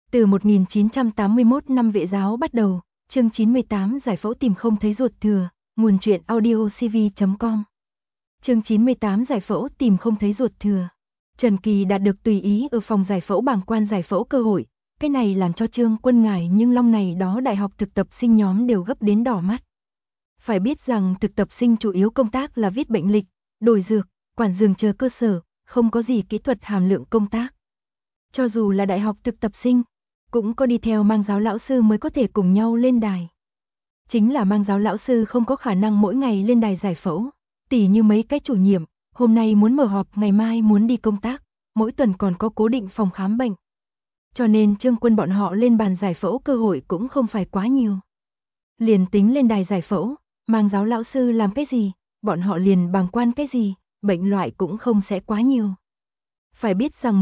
Từ 1981 năm vệ giáo bắt đầu, chương 98 giải phẫu tìm không thấy ruột thừa, nguồn truyện audiocv.com. Chương 98 giải phẫu tìm không thấy ruột thừa. Trần Kỳ đạt được tùy ý ở phòng giải phẫu bàng quan giải phẫu cơ hội, cái này làm cho Trương Quân ngại nhưng long này đó đại học thực tập sinh nhóm đều gấp đến đỏ mắt. Phải biết rằng thực tập sinh chủ yếu công tác là viết bệnh lịch, đổi dược, quản giường chờ cơ sở, không có gì kỹ thuật hàm lượng công tác. Cho dù là đại học thực tập sinh, cũng có đi theo mang giáo lão sư mới có thể cùng nhau lên đài. Chính là mang giáo lão sư không có khả năng mỗi ngày lên đài giải phẫu, tỉ như mấy cái chủ nhiệm, hôm nay muốn mở họp, ngày mai muốn đi công tác, mỗi tuần còn có cố định phòng khám bệnh. Cho nên Trương Quân bọn họ lên bàn giải phẫu cơ hội cũng không phải quá nhiều. Liền tính lên đài giải phẫu, mang giáo lão sư làm cái gì, bọn họ liền bàng quan cái gì, bệnh loại cũng không sẽ quá nhiều. Phải biết rằng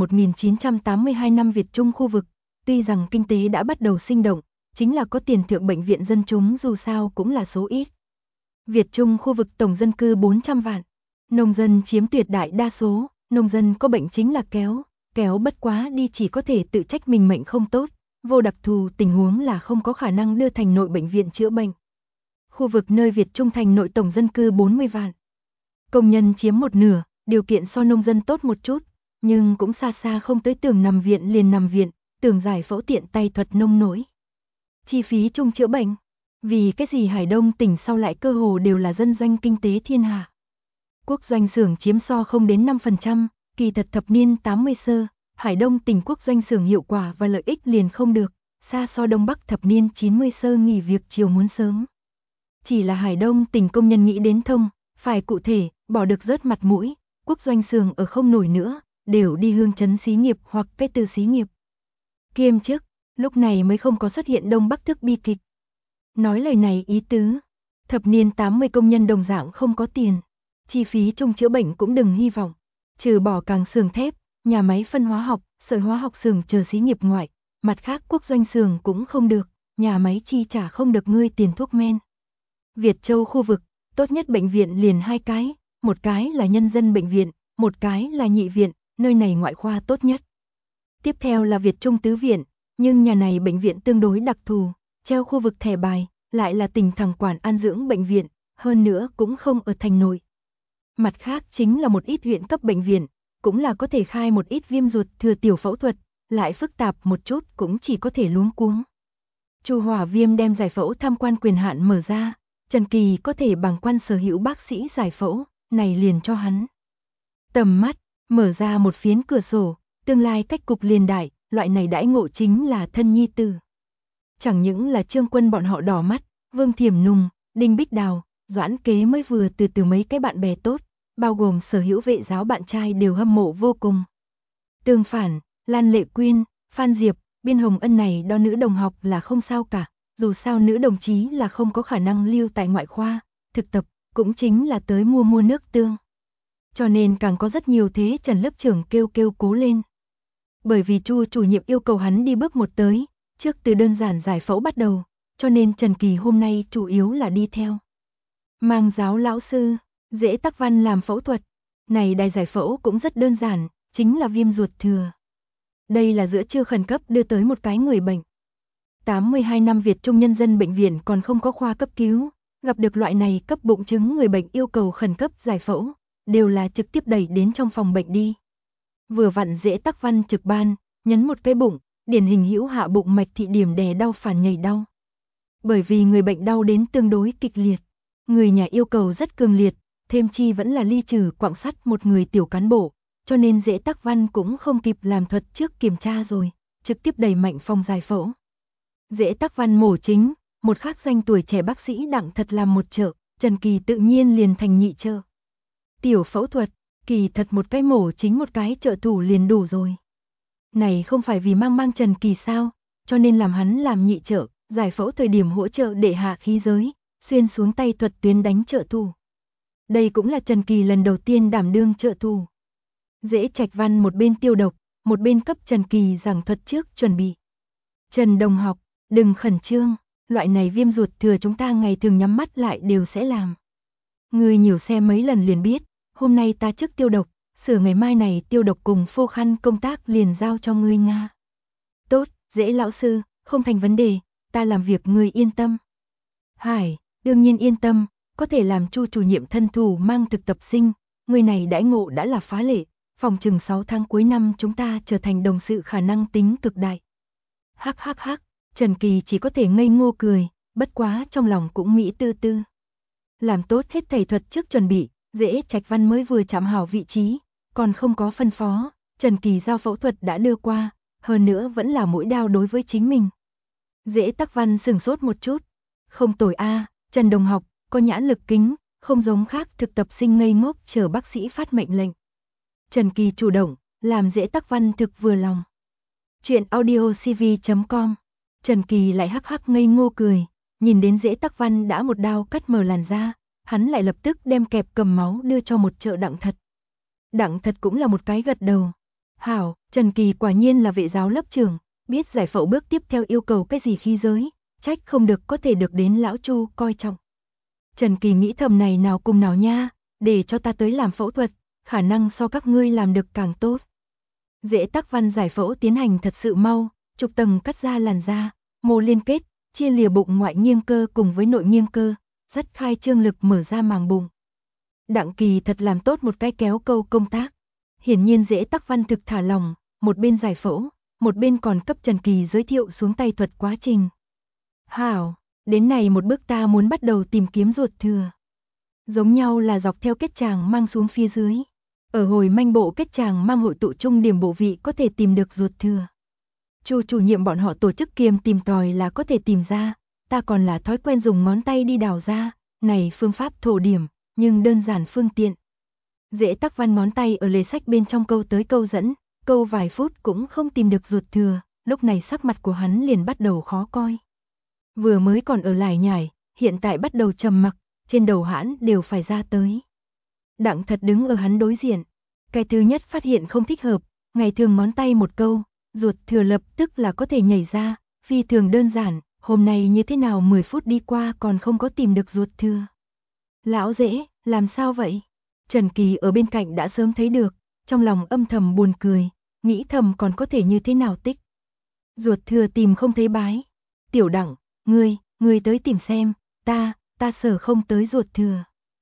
1982 năm Việt Trung khu vực, tuy rằng kinh tế đã bắt đầu sinh động, chính là có tiền thượng bệnh viện dân chúng dù sao cũng là số ít. Việt Trung khu vực tổng dân cư 400 vạn, nông dân chiếm tuyệt đại đa số, nông dân có bệnh chính là kéo bất quá đi chỉ có thể tự trách mình mệnh không tốt, vô đặc thù tình huống là không có khả năng đưa thành nội bệnh viện chữa bệnh. Khu vực nơi Việt Trung thành nội tổng dân cư 40 vạn. Công nhân chiếm một nửa, điều kiện so nông dân tốt một chút, nhưng cũng xa xa không tới tưởng nằm viện liền nằm viện, tưởng giải phẫu tiện tay thuật nông nổi. Chi phí chung chữa bệnh, vì cái gì Hải Đông tỉnh sau lại cơ hồ đều là dân doanh kinh tế thiên hạ. Quốc doanh xưởng chiếm so không đến 5%, kỳ thật thập niên 80 sơ, Hải Đông tỉnh quốc doanh xưởng hiệu quả và lợi ích liền không được, xa so Đông Bắc thập niên 90 sơ nghỉ việc chiều muốn sớm. Chỉ là Hải Đông tỉnh công nhân nghĩ đến thông, phải cụ thể, bỏ được rớt mặt mũi, quốc doanh xưởng ở không nổi nữa, đều đi hương chấn xí nghiệp hoặc cái từ xí nghiệp. Kiêm chức, lúc này mới không có xuất hiện Đông Bắc thức bi kịch. Nói lời này ý tứ, thập niên 80 công nhân đồng dạng không có tiền, chi phí chung chữa bệnh cũng đừng hy vọng, trừ bỏ càng xưởng thép, nhà máy phân hóa học, sợi hóa học xưởng chờ xí nghiệp ngoại, mặt khác quốc doanh xưởng cũng không được, nhà máy chi trả không được ngươi tiền thuốc men. Việt Châu khu vực, tốt nhất bệnh viện liền hai cái, một cái là nhân dân bệnh viện, một cái là nhị viện, nơi này ngoại khoa tốt nhất. Tiếp theo là Việt Trung tứ viện, nhưng nhà này bệnh viện tương đối đặc thù, treo khu vực thẻ bài, lại là tỉnh thẳng quản an dưỡng bệnh viện, hơn nữa cũng không ở thành nội. Mặt khác chính là một ít huyện cấp bệnh viện, cũng là có thể khai một ít viêm ruột thừa tiểu phẫu thuật, lại phức tạp một chút cũng chỉ có thể luống cuống. Chu Hỏa Viêm đem giải phẫu tham quan quyền hạn mở ra, Trần Kỳ có thể bàng quan sở hữu bác sĩ giải phẫu, này liền cho hắn tầm mắt, mở ra một phiến cửa sổ, tương lai cách cục liền đại, loại này đãi ngộ chính là thân nhi tử. Chẳng những là Trương Quân bọn họ đỏ mắt, Vương Thiểm Nùng, Đinh Bích Đào, Doãn Kế mới vừa từ mấy cái bạn bè tốt, bao gồm sở hữu vệ giáo bạn trai đều hâm mộ vô cùng. Tương phản, Lan Lệ Quyên, Phan Diệp, Biên Hồng Ân này đo nữ đồng học là không sao cả, dù sao nữ đồng chí là không có khả năng lưu tại ngoại khoa, thực tập, cũng chính là tới mua nước tương. Cho nên càng có rất nhiều thế Trần lớp trưởng kêu cố lên. Bởi vì Chu chủ nhiệm yêu cầu hắn đi bước một tới, trước từ đơn giản giải phẫu bắt đầu, cho nên Trần Kỳ hôm nay chủ yếu là đi theo. Mang giáo lão sư, Dễ Tắc Văn làm phẫu thuật. Này đài giải phẫu cũng rất đơn giản, chính là viêm ruột thừa. Đây là giữa trưa khẩn cấp đưa tới một cái người bệnh. 82 năm Việt Trung nhân dân bệnh viện còn không có khoa cấp cứu, gặp được loại này cấp bụng trứng người bệnh yêu cầu khẩn cấp giải phẫu, đều là trực tiếp đẩy đến trong phòng bệnh đi. Vừa vặn Dễ Tắc Văn trực ban, nhấn một cái bụng, điển hình hữu hạ bụng mạch thị điểm đè đau phản nhảy đau. Bởi vì người bệnh đau đến tương đối kịch liệt, người nhà yêu cầu rất cường liệt, thêm chi vẫn là ly trừ quặng sắt một người tiểu cán bộ, cho nên Dễ Tắc Văn cũng không kịp làm thuật trước kiểm tra rồi, trực tiếp đẩy mạnh phòng giải phẫu. Dễ Tắc Văn mổ chính, một khác danh tuổi trẻ bác sĩ Đặng Thật làm một trợ, Trần Kỳ tự nhiên liền thành nhị trợ. Tiểu phẫu thuật, kỳ thật một cái mổ chính một cái trợ thủ liền đủ rồi. Này không phải vì mang Trần Kỳ sao, cho nên làm hắn làm nhị trợ, giải phẫu thời điểm hỗ trợ để hạ khí giới, xuyên xuống tay thuật tuyến đánh trợ thủ. Đây cũng là Trần Kỳ lần đầu tiên đảm đương trợ thủ. Dễ Trạch Văn một bên tiêu độc, một bên cấp Trần Kỳ giảng thuật trước chuẩn bị. Trần đồng học, đừng khẩn trương, loại này viêm ruột thừa chúng ta ngày thường nhắm mắt lại đều sẽ làm. Người nhiều xem mấy lần liền biết, hôm nay ta trước tiêu độc, sửa ngày mai này tiêu độc cùng phô khăn công tác liền giao cho ngươi Nga. Tốt, Dễ lão sư, không thành vấn đề, ta làm việc ngươi yên tâm. Hải, đương nhiên yên tâm, có thể làm Chu chủ nhiệm thân thủ mang thực tập sinh, người này đãi ngộ đã là phá lệ, phòng chừng 6 tháng cuối năm chúng ta trở thành đồng sự khả năng tính cực đại. Hắc hắc hắc, Trần Kỳ chỉ có thể ngây ngô cười, bất quá trong lòng cũng nghĩ tư tư. Làm tốt hết thầy thuật trước chuẩn bị, Dễ Trạch Văn mới vừa chạm hảo vị trí, còn không có phân phó, Trần Kỳ giao phẫu thuật đã đưa qua, hơn nữa vẫn là mũi đao đối với chính mình. Dễ Tắc Văn sửng sốt một chút, không tồi a, Trần đồng học, có nhãn lực kính, không giống khác thực tập sinh ngây ngốc chờ bác sĩ phát mệnh lệnh. Trần Kỳ chủ động, làm Dễ Tắc Văn thực vừa lòng. Chuyện audiocv.com. Trần Kỳ lại hắc hắc ngây ngô cười, nhìn đến Dễ Tắc Văn đã một đao cắt mờ làn da, hắn lại lập tức đem kẹp cầm máu đưa cho một trợ Đặng Thật. Đặng Thật cũng là một cái gật đầu. Hảo, Trần Kỳ quả nhiên là vệ giáo lớp trưởng, biết giải phẫu bước tiếp theo yêu cầu cái gì khí giới, trách không được có thể được đến lão Chu coi trọng. Trần Kỳ nghĩ thầm này nào cùng nào nha, để cho ta tới làm phẫu thuật, khả năng so các ngươi làm được càng tốt. Dễ Tắc Văn giải phẫu tiến hành thật sự mau, chục tầng cắt ra làn da, mô liên kết, chia lìa bụng ngoại nghiêng cơ cùng với nội nghiêng cơ, rất khai trương lực mở ra màng bụng. Đặng Kỳ thật làm tốt một cái kéo câu công tác. Hiển nhiên Dễ Tắc Văn thực thả lòng, một bên giải phẫu, một bên còn cấp Trần Kỳ giới thiệu xuống tay thuật quá trình. Hảo, đến này một bước ta muốn bắt đầu tìm kiếm ruột thừa. Giống nhau là dọc theo kết tràng mang xuống phía dưới. Ở hồi manh bộ kết tràng mang hội tụ trung điểm bộ vị có thể tìm được ruột thừa. Chu chủ nhiệm bọn họ tổ chức kiềm tìm tòi là có thể tìm ra, ta còn là thói quen dùng ngón tay đi đào ra, này phương pháp thổ điểm, nhưng đơn giản phương tiện. Dễ Tắc Văn ngón tay ở lề sách bên trong câu tới câu dẫn, câu vài phút cũng không tìm được ruột thừa, lúc này sắc mặt của hắn liền bắt đầu khó coi. Vừa mới còn ở lải nhải, hiện tại bắt đầu trầm mặc, trên đầu hãn đều phải ra tới. Đặng Thật đứng ở hắn đối diện, cái thứ nhất phát hiện không thích hợp, ngày thường ngón tay một câu, ruột thừa lập tức là có thể nhảy ra, phi thường đơn giản, hôm nay như thế nào 10 phút đi qua còn không có tìm được ruột thừa. Lão Dễ, làm sao vậy? Trần Kỳ ở bên cạnh đã sớm thấy được, trong lòng âm thầm buồn cười, nghĩ thầm còn có thể như thế nào tích. Ruột thừa tìm không thấy bái. Tiểu Đặng, ngươi tới tìm xem, ta sở không tới ruột thừa.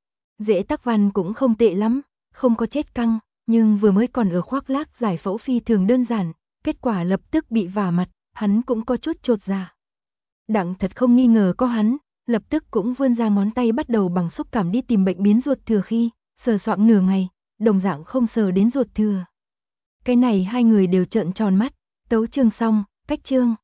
Dễ Tắc Văn cũng không tệ lắm, không có chết căng, nhưng vừa mới còn ở khoác lác giải phẫu phi thường đơn giản, kết quả lập tức bị vả mặt, hắn cũng có chút chột dạ. Đặng Thật không nghi ngờ có hắn, lập tức cũng vươn ra ngón tay bắt đầu bằng xúc cảm đi tìm bệnh biến ruột thừa khi, sờ soạng nửa ngày, đồng dạng không sờ đến ruột thừa. Cái này hai người đều trợn tròn mắt, tấu chương xong, cách chương.